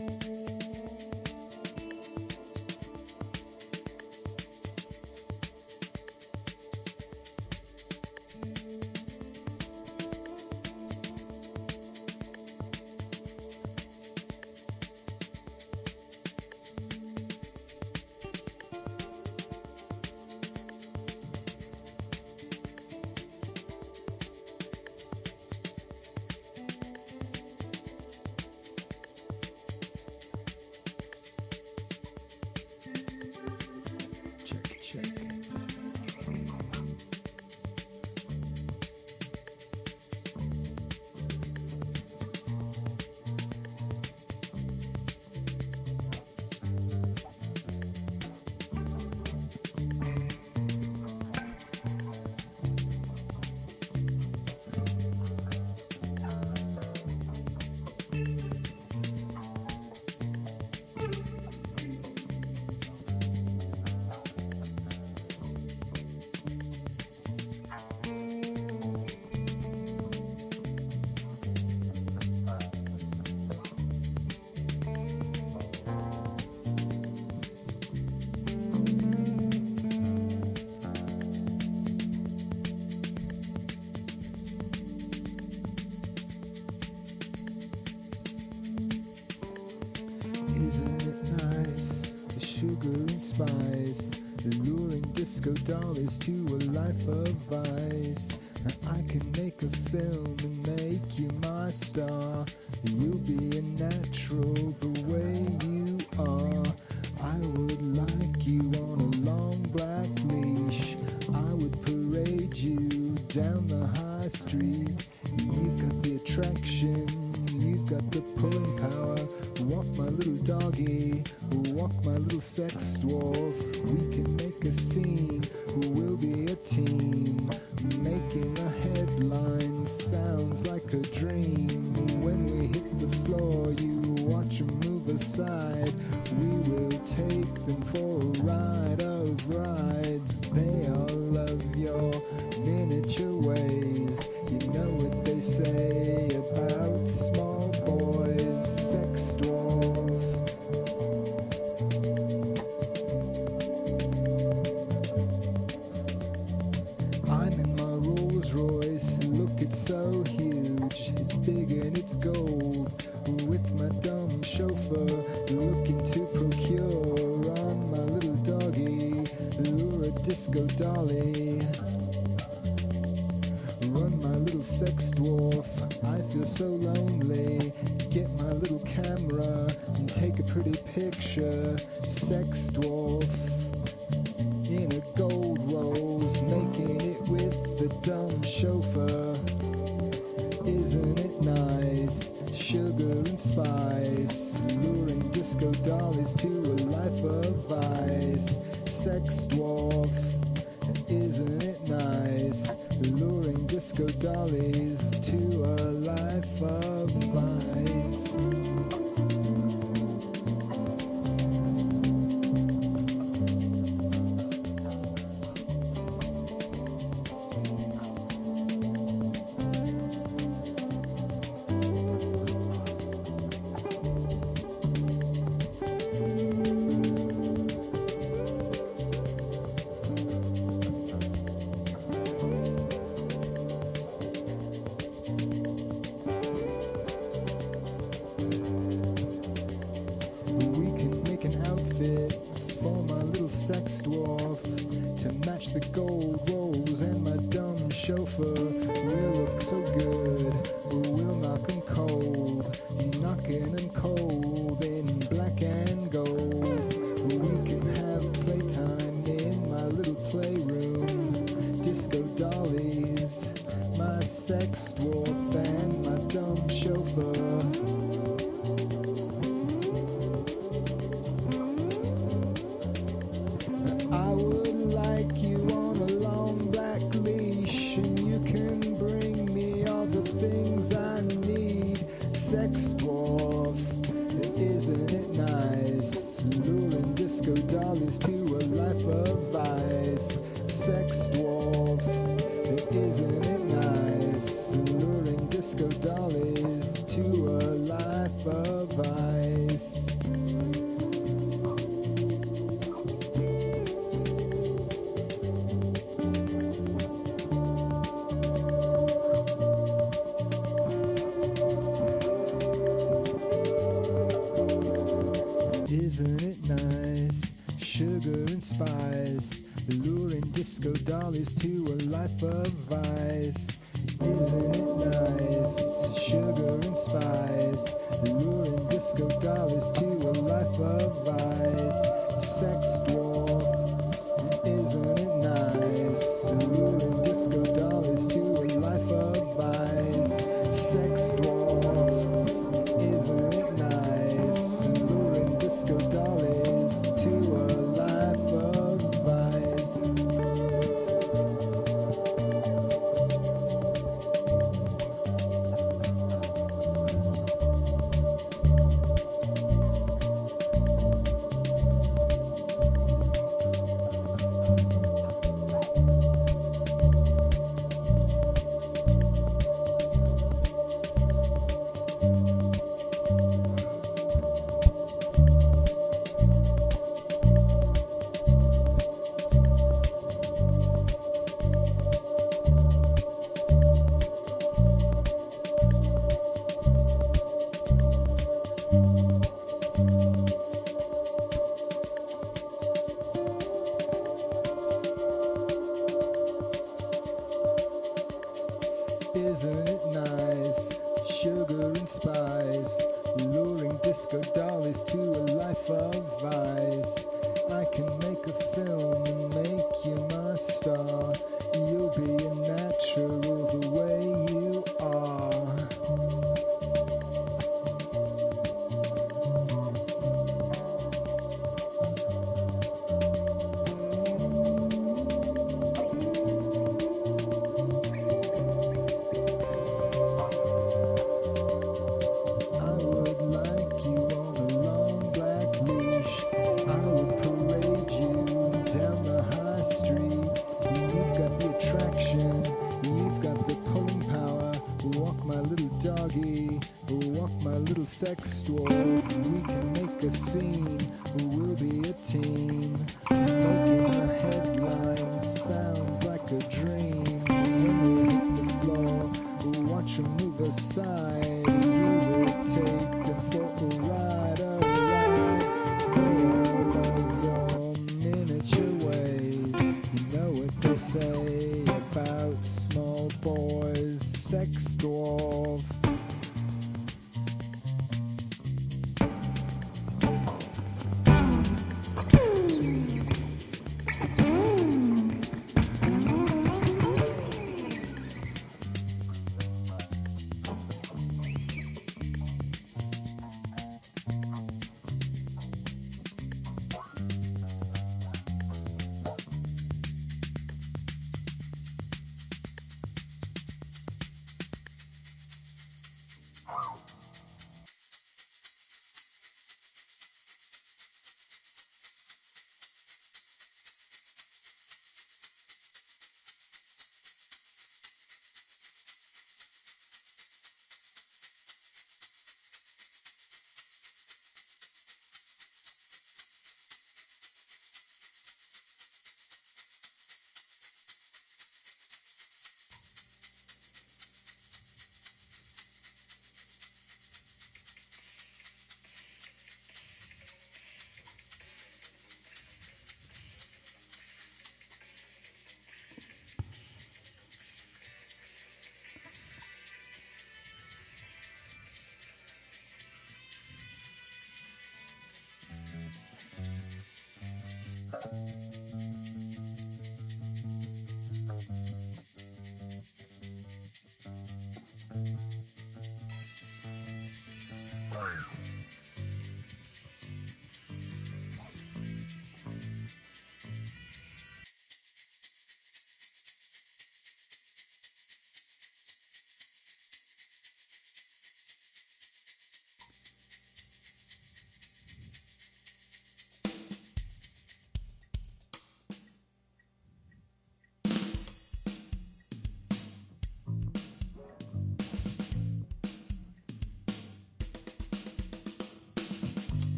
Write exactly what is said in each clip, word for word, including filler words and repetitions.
sugar and spice, luring disco dollies to a life of vice. I can make a film and make you my star. You'll be a natural the way you are. I would like you on a long black leash. I would parade you down the high street. You've got the attraction, you've got the pulling power. Walk my little doggy, walk my little sex dwarf. We can make a scene, we'll be a team. Making a headline sounds like a dream. When we hit the floor, you watch them move aside. We will take them for a ride of rides. They all love your miniature ways. You know what they say about small boys, sex dwarf. I'm in my Rolls Royce, look, it's so huge. It's big and it's gold. With my dumb chauffeur, looking to procure on my little doggy, lure a disco dolly. Run my little sex dwarf, I feel so lonely. Get my little camera and take a pretty picture. Sex dwarf in a gold rose, making it with the dumb chauffeur. Isn't it nice? Sugar and spice, luring disco dollies to a life of vice. Sex dwarf, isn't it nice? Luring disco dollies to a life of vice. Sex dwarf to match the gold rolls and my dumb chauffeur. We'll look so good, we'll knock 'em cold, knocking 'em cold in black and gold. We can have playtime in my little playroom. Disco dollies, my sex dwarf and my dumb chauffeur. I would like you on a long black leash, and you can bring me all the things I need. Sex dwarf, isn't it nice? Luring disco dollies to a life of vice. Sex dwarf, isn't it nice? Luring disco disco dollies to a life of vice. Isn't it nice? Sugar and spice, luring disco dollies to a life of vice. Sex dwarf, isn't it nice? Luring disco dollies to a life of vice. Sex dwarf, isn't it nice? Luring disco dollies to a life of vice. Isn't it nice? Sugar and spice, luring disco dollies to a life of vice. I can make a film and make you my star. You'll be a natural the way you are. Walk my little sex dwarf, we can make a scene, we'll be a team, making a headline, sounds like a dream. When we hit the floor, watch them move aside, we will take them for a ride, a ride. They all love your miniature ways, you know what they say about small boys, sex dwarf.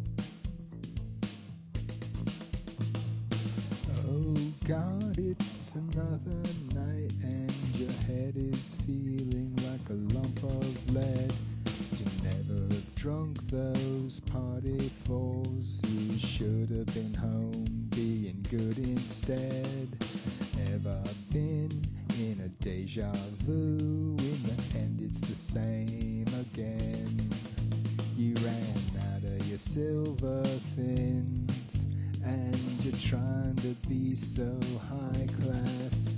God, it's another night and your head is feeling like a lump of lead. You never have drunk those party falls. You should have been home being good instead. Ever been in a deja vu? In the end it's the same again. You ran out of your silver fins and you're trying to be so high class.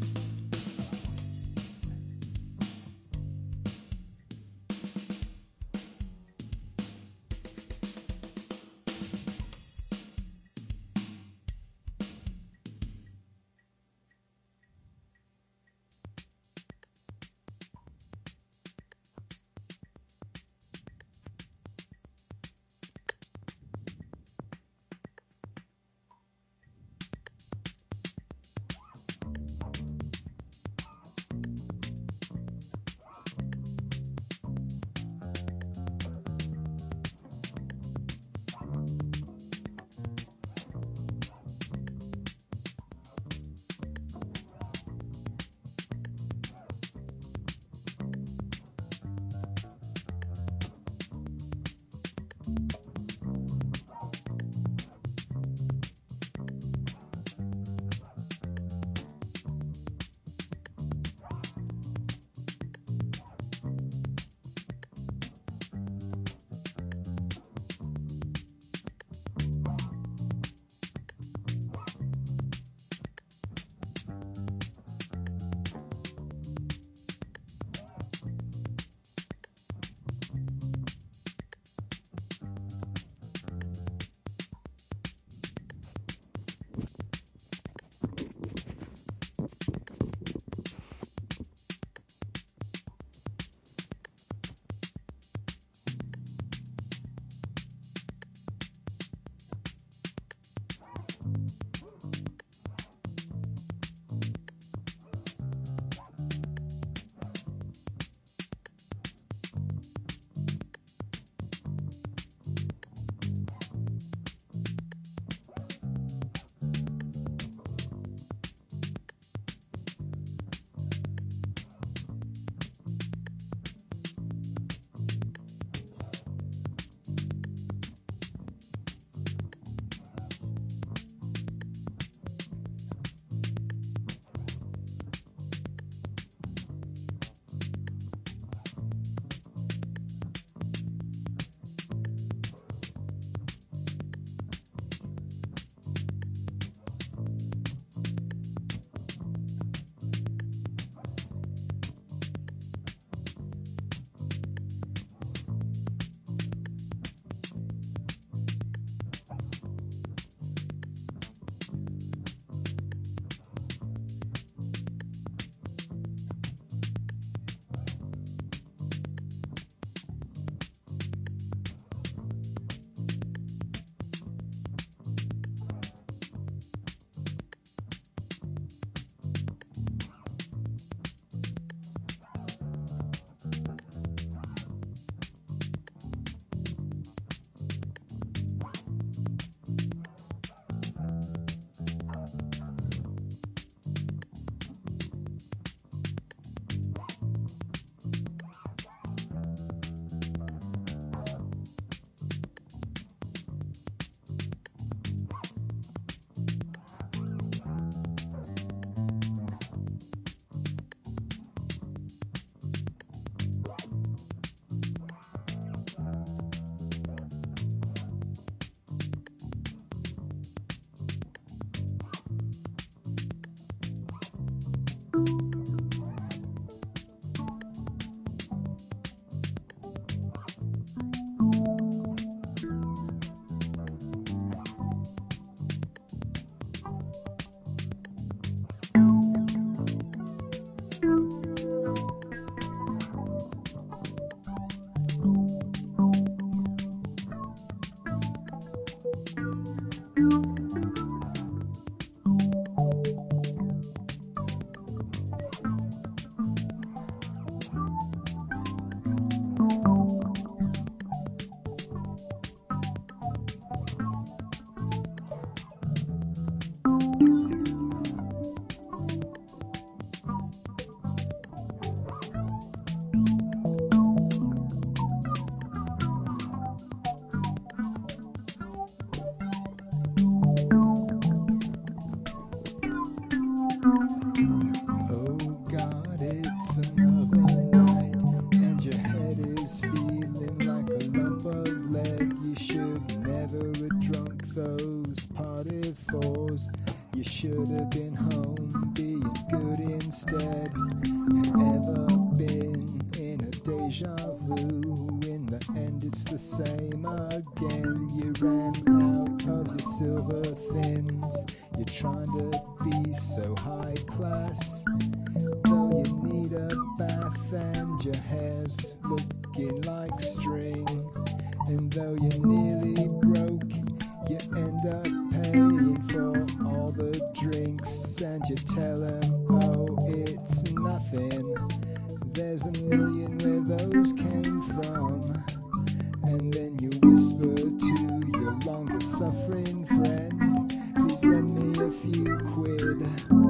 have been home, being good instead. Ever been in a deja vu? In the end it's the same again. You ran out of your silver thins. You're trying to be so high class, though you need a bath and your hair's looking like string. And though you're nearly broke, you end up paying for all the drinks. And you tell them, oh, it's nothing. There's a million where those came from. And then you whisper to your longest suffering friend, please lend me a few quid.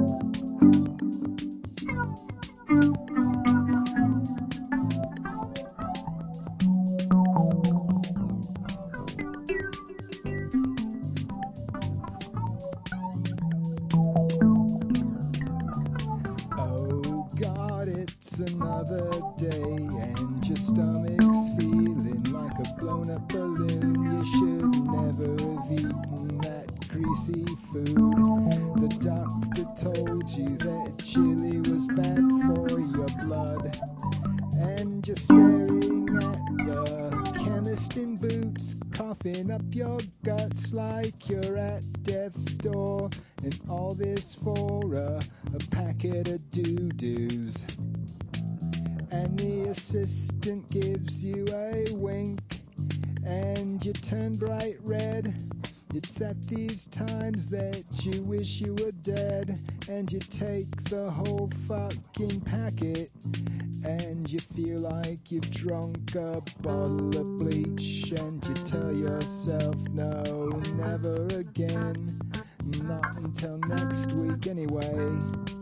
Another day and your stomach's feeling like a blown up balloon. You should never have eaten that greasy food. The doctor told you that chili was bad for your blood, and you're staring at the chemist in boots, coughing up your guts like you're at death's door. And all this for a, a packet of doo-doos. And the assistant gives you a wink, and you turn bright red. It's at these times that you wish you were dead. And you take the whole fucking packet, and you feel like you've drunk a bottle of bleach. And you tell yourself, no, never again. Not until next week anyway.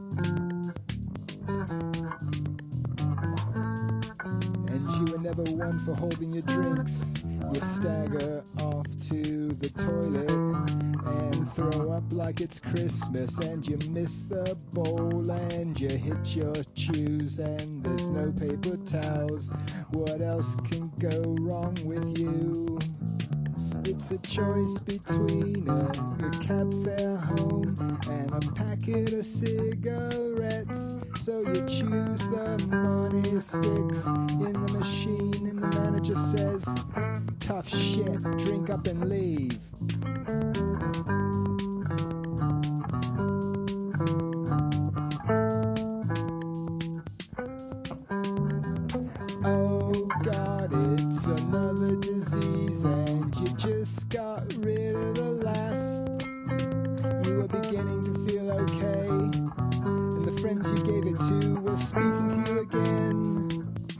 And you were never one for holding your drinks. You stagger off to the toilet and throw up like it's Christmas. And you miss the bowl and you hit your shoes, and there's no paper towels. What else can go wrong with you? It's a choice between a, a cab fare home and a packet of cigarettes. So you choose the money sticks in the machine, and the manager says, tough shit, drink up and leave. Oh God, it's another disease, and you just got rid of the last. You were beginning to feel okay, and the friends you gave it to were speaking to you again.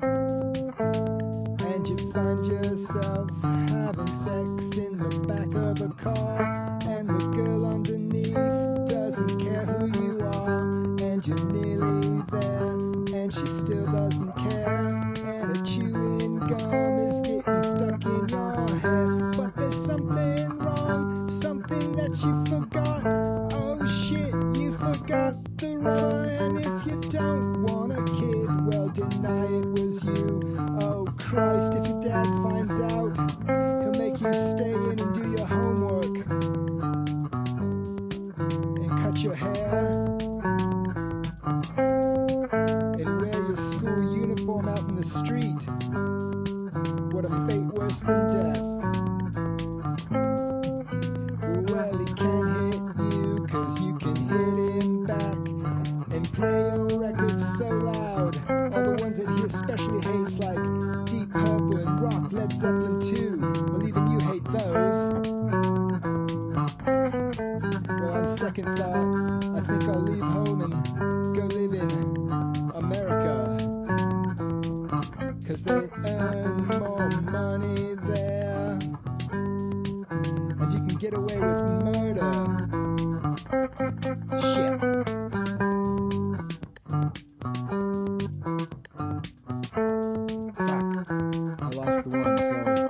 And you find yourself having sex in the back of a car, and the girl underneath doesn't care who you are. And you're nearly there, and she still doesn't care. And a chewing gum is getting stuck in your head. But there's something wrong, something that you forgot. Oh shit, you forgot the rubber. And if you don't want a kid, well, deny it was you. Oh Christ, if your dad finds out, he'll make you stay in and do your homework and cut your hair and wear your school uniform out in the street. What a fate worse than death. Well, he can't hit you, cause you can hit him back and play your records so loud. All the ones that he especially hates, like Deep Purple and Rock, Led Zeppelin two. Well, even you hate those. Well, on second thought, I think I'll leave home and go live in America, cause they earn more money there, and you can get away with murder. Shit. Fuck. I lost the one, sorry.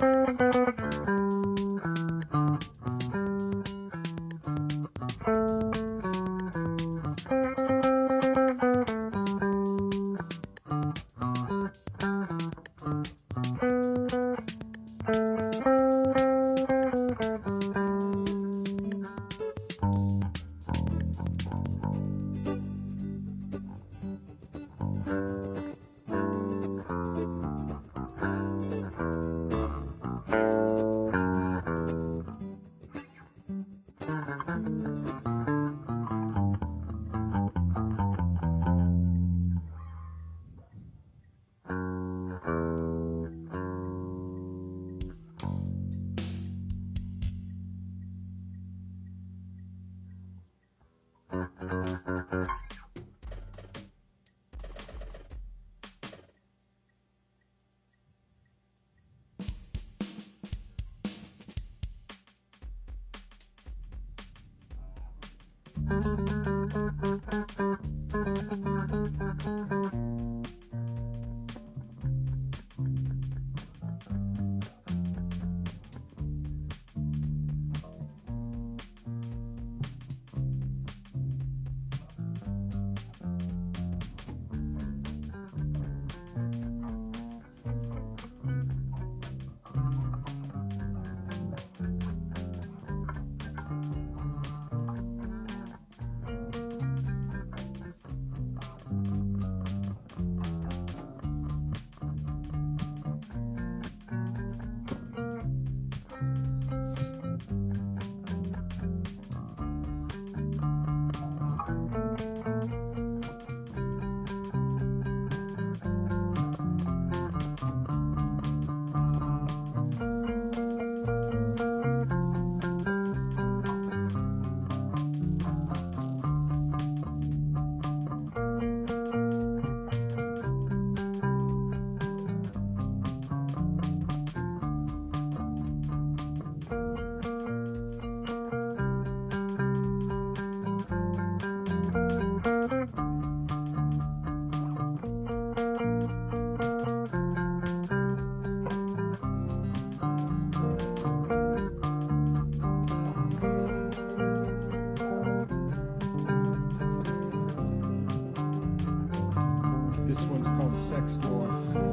This one's called Sex Dwarf.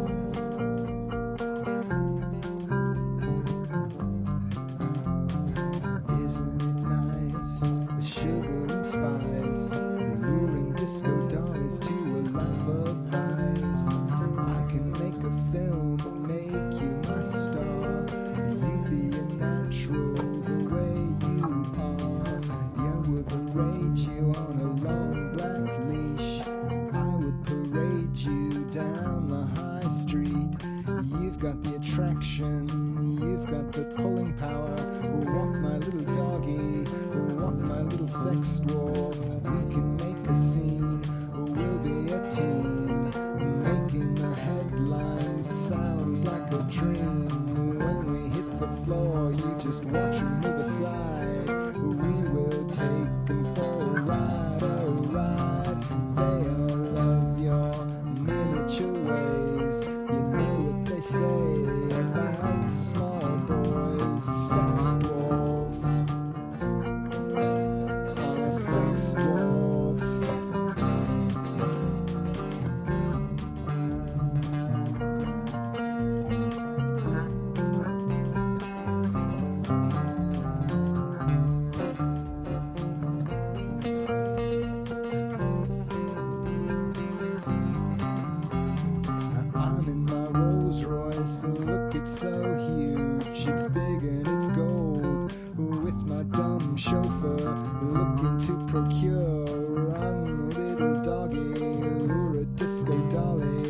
Isn't it nice? The sugar and spice, luring disco dollies to a life of vice. I can make a film and make you my star. You be a natural the way you are. Yeah, we'll parade you on a long black leash. I would parade you down the high street. You've got the attraction, you've got the pulling power. Walk my little doggy, walk my little sex dwarf. We can make a scene, we'll be a team. Making the headlines sounds like a dream. When we hit the floor, you just watch and move aside. We will take them for a ride, a ride. They all love your miniature ways. You know what they say about small boys. Sex dwarf, a sex dwarf. I'm in my Rolls Royce, look, it's so huge. It's big and it's gold. With my dumb chauffeur, looking to procure run little doggy, lure a disco dolly.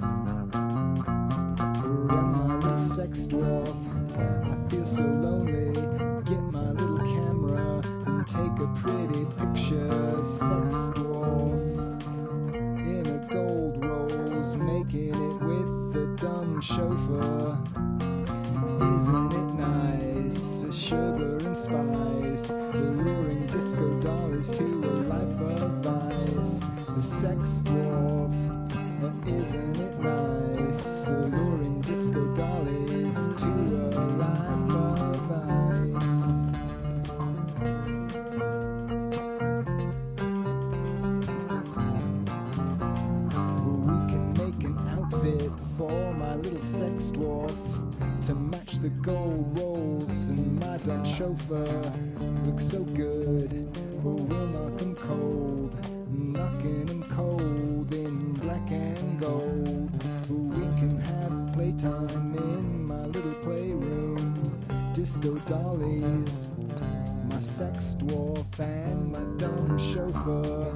Run my little sex dwarf, I feel so lonely. Get my little camera and take a pretty picture. Sex dwarf in a gold rolls, making it with the dumb chauffeur. Isn't it nice? Sugar and spice, luring disco dollies to a life of vice. The sex dwarf, isn't it nice? Luring disco dollies to a life of vice. We can make an outfit for my little sex dwarf to match the gold rolls, and my dumb chauffeur looks so good. We'll knock him cold, knocking him cold in black and gold. We can have playtime in my little playroom. Disco dollies, my sex dwarf and my dumb chauffeur.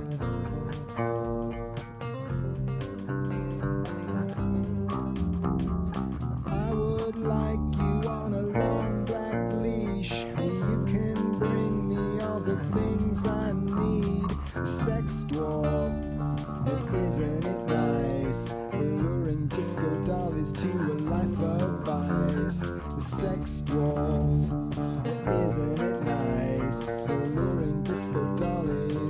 Like you on a long black leash, you can bring me all the things I need. Sex dwarf, isn't it nice? Luring disco dollies to a life of vice. Sex dwarf, isn't it nice? Luring disco dollies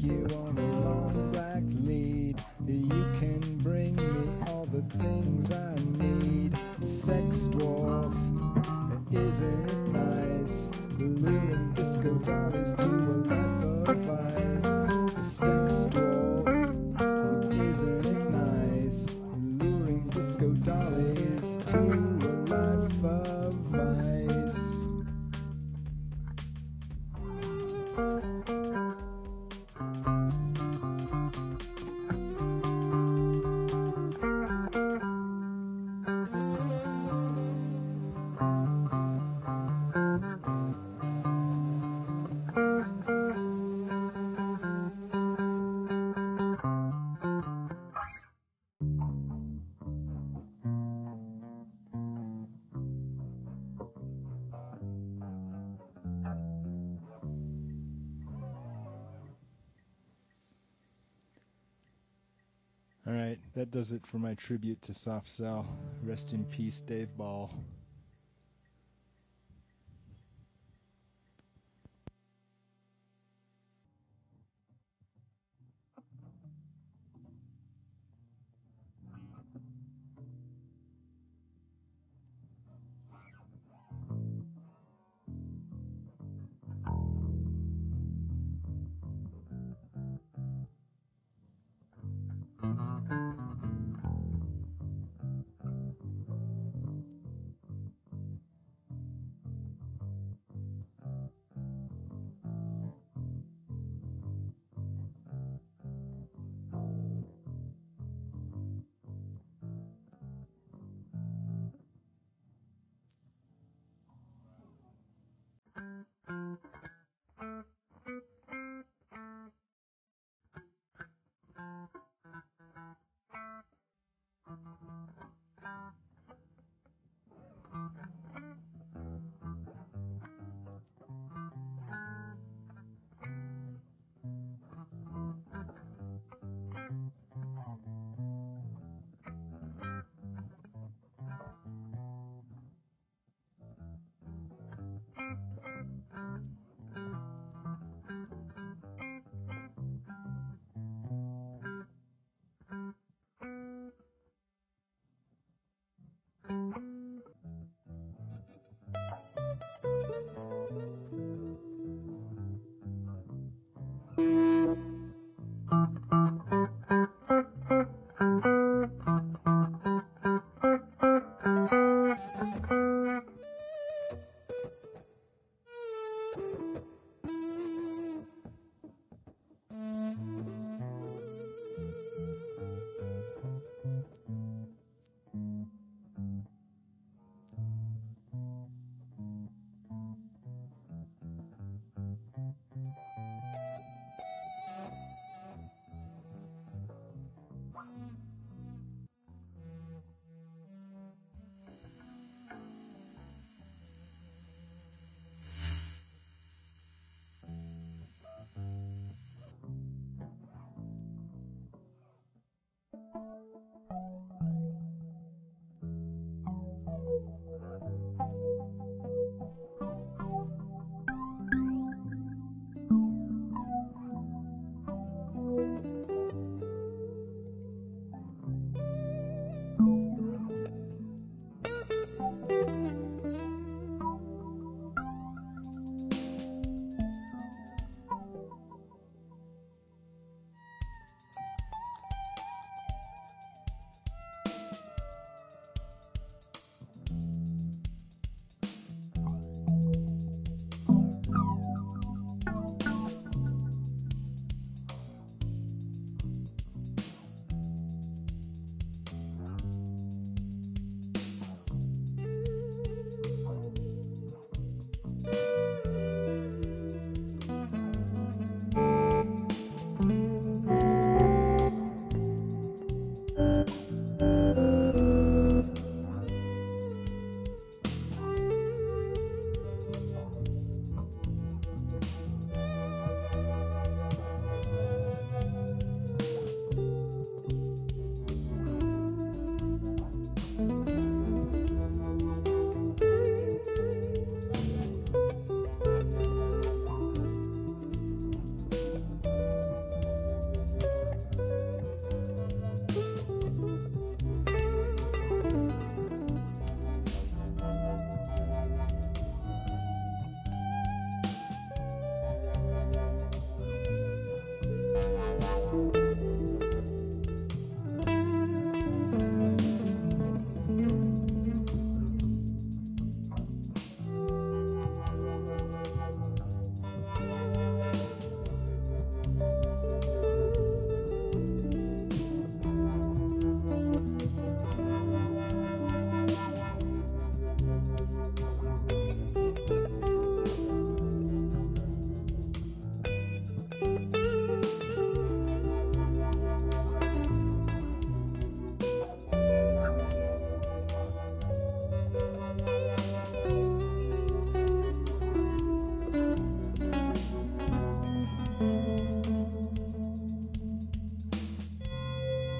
you on a long black lead. You can bring me all the things I need. Sex dwarf, isn't it nice? Luring disco dollies to a life of ice. Sex dwarf, isn't it nice? Luring disco dollies to a life of ice. All right, that does it for my tribute to Soft Cell. Rest in peace, Dave Ball.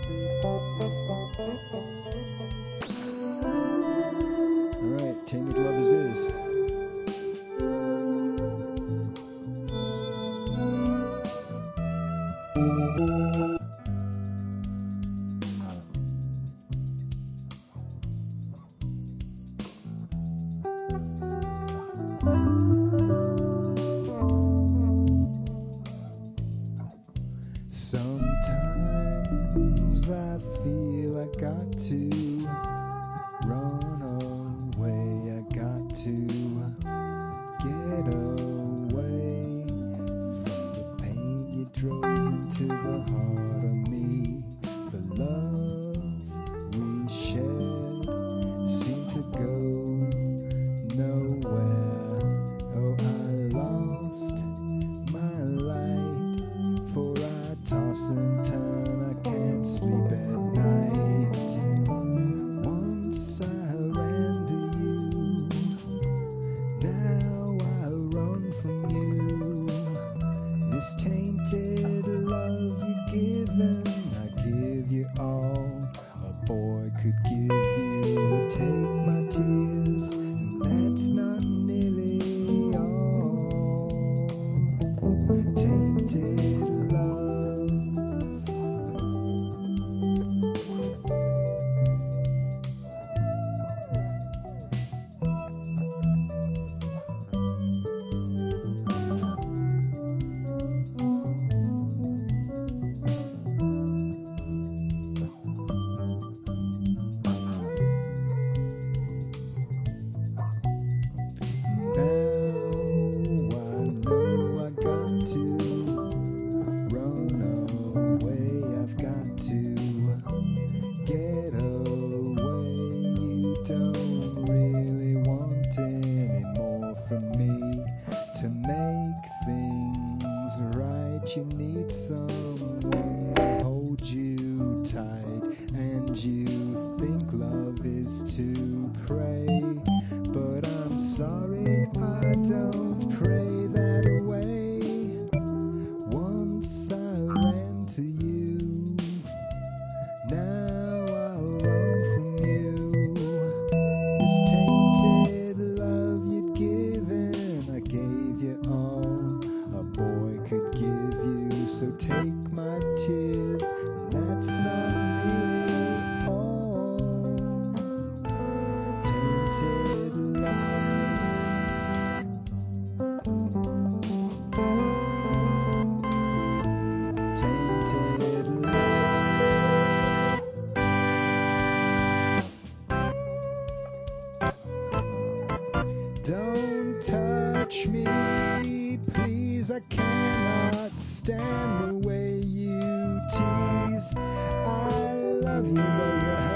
Alright, Tainted Lovers is. Sometimes I feel I got to run away, I got to get away from the pain you drove into the heart of me. The love we shared seemed to go nowhere. Oh, I lost my light, for I toss and turn, I can't sleep at night. Once I ran to you, now I run from you. This tainted love you've given, I give you all a boy could give you. Take my tears, and that's not nearly all. Tainted love. You need someone to hold you tight, and you think love is to pray, but I'm sorry, I don't pray that way. Once I ran to you, now I run from you. This tainted love you'd given, I gave you all a boy could give you. So take my tears, and that's not nearly all. Tainted love. Tainted love. Don't touch me, please, I cannot stand the way you tease. I love you though you're